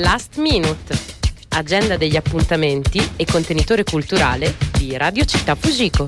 Last Minute, agenda degli appuntamenti e contenitore culturale di Radio Città Fujiko.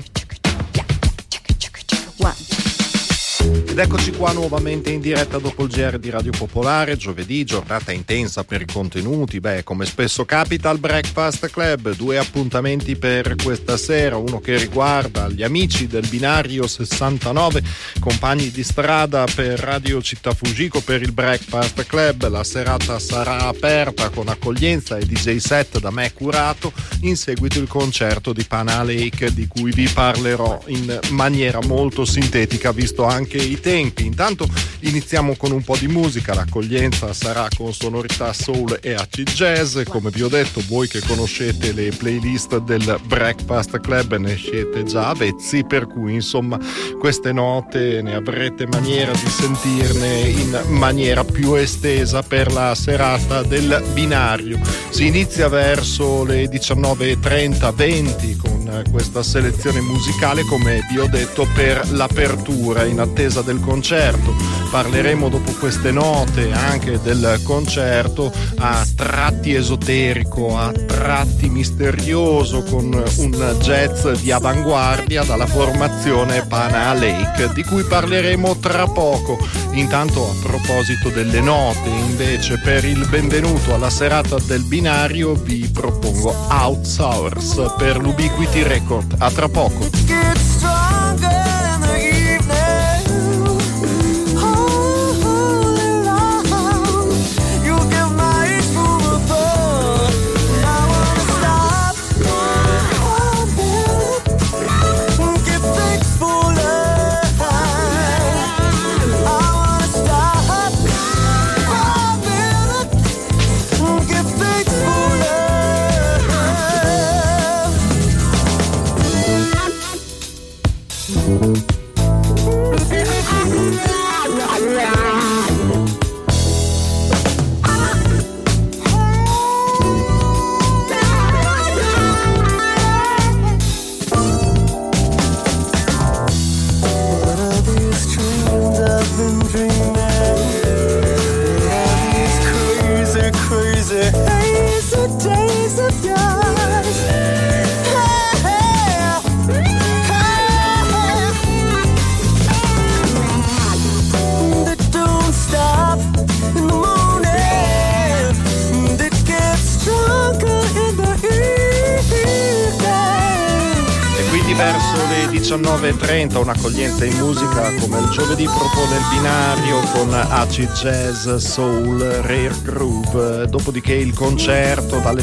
Ed eccoci qua nuovamente in diretta dopo il GR di Radio Popolare. Giovedì, giornata intensa per i contenuti. Come spesso capita al Breakfast Club, 2 appuntamenti per questa sera. Uno che riguarda gli amici del binario 69, compagni di strada per Radio Città Fujiko per il Breakfast Club. La serata sarà aperta con accoglienza e DJ set da me curato. In seguito il concerto di Pana Lake, di cui vi parlerò in maniera molto sintetica, visto anche i tempi. Intanto iniziamo con un po' di musica. L'accoglienza sarà con sonorità soul e acid jazz. Come vi ho detto, voi che conoscete le playlist del Breakfast Club ne siete già avvezzi, per cui insomma queste note ne avrete maniera di sentirne in maniera più estesa per la serata del binario. Si inizia verso le 19:30-20 con questa selezione musicale, come vi ho detto, per l'apertura. In attesa del concerto parleremo dopo queste note anche del concerto, a tratti esoterico, a tratti misterioso, con un jazz di avanguardia dalla formazione Pana Lake, di cui parleremo tra poco. Intanto, a proposito delle note, invece, per il benvenuto alla serata del binario vi propongo Outsource per l'Ubiquity Record. A tra poco. Verso le 19:30 un'accoglienza in musica come il giovedì propone il binario, con acid jazz, soul, rare groove. Dopodiché il concerto dalle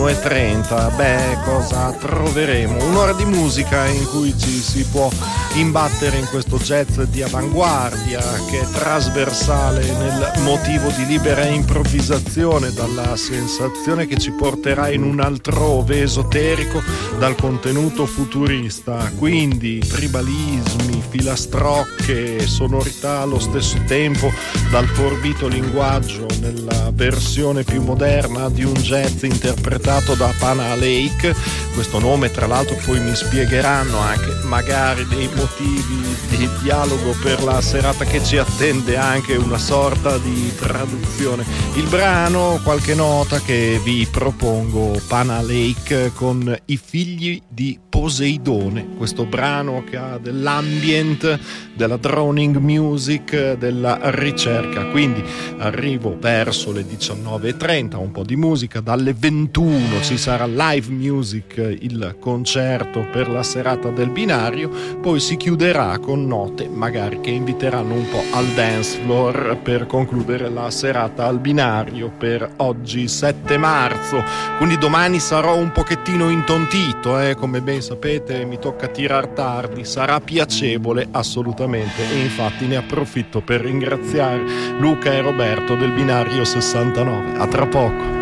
21:30. Cosa troveremo? Un'ora di musica in cui ci si può imbattere in questo jazz di avanguardia che è trasversale nel motivo di libera improvvisazione, dalla sensazione che ci porterà in un altrove esoterico, dal contenuto futurista. Quindi tribalismi, filastrocche, sonorità allo stesso tempo, dal forbito linguaggio nella versione più moderna di un jazz interpretato da Pana Lake. Questo nome, tra l'altro, poi mi spiegheranno anche magari dei motivi di dialogo per la serata che ci attende, anche una sorta di traduzione. Il brano, qualche nota che vi propongo: Pana Lake con I figli di Poseidone, questo brano che ha dell'ambient, della droning music, della ricerca. Quindi arrivo verso le 19:30, un po' di musica. Dalle 21 ci sarà live music, il concerto per la serata del binario. Poi si chiuderà con note magari che inviteranno un po' al dance floor per concludere la serata al binario per oggi 7 marzo. Quindi domani sarò un pochettino intontito, come ben sapete mi tocca tirar tardi. Sarà piacevole assolutamente, e infatti ne approfitto per ringraziare Luca e Roberto del binario 69. A tra poco.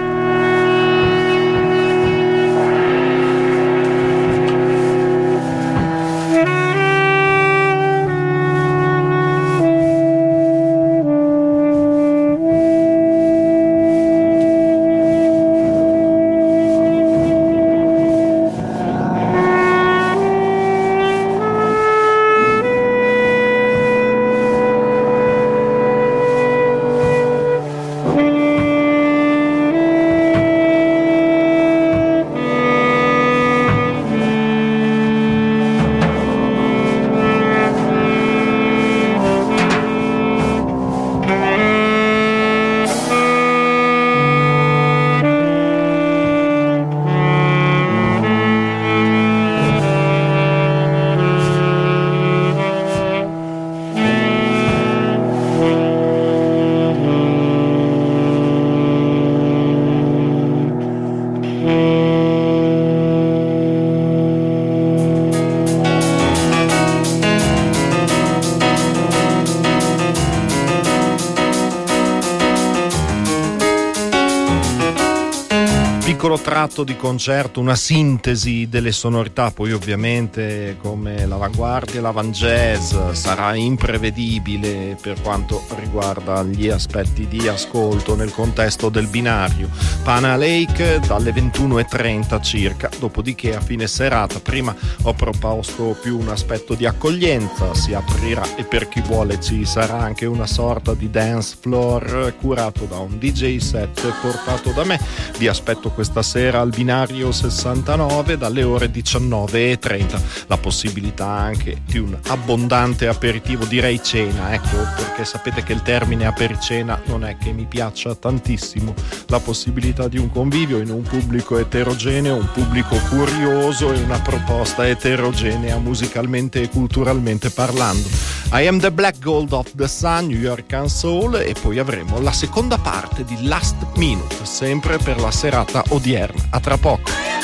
piccolo tratto di concerto, una sintesi delle sonorità, poi ovviamente come l'avanguardia e l'avant-jazz sarà imprevedibile per quanto riguarda gli aspetti di ascolto nel contesto del binario. Pana Lake dalle 21:30 circa, dopodiché a fine serata, prima ho proposto più un aspetto di accoglienza, si aprirà e per chi vuole ci sarà anche una sorta di dance floor curato da un DJ set portato da me. Vi aspetto questa sera al binario 69 dalle ore 19:30, la possibilità anche di un abbondante aperitivo, direi cena, ecco, perché sapete che il termine apericena non è che mi piaccia tantissimo, la possibilità di un convivio in un pubblico eterogeneo, un pubblico curioso e una proposta eterogenea musicalmente e culturalmente parlando. I Am the Black Gold of the Sun, New York Soul, e poi avremo la seconda parte di Last Minute, sempre per la serata odierna. A tra poco.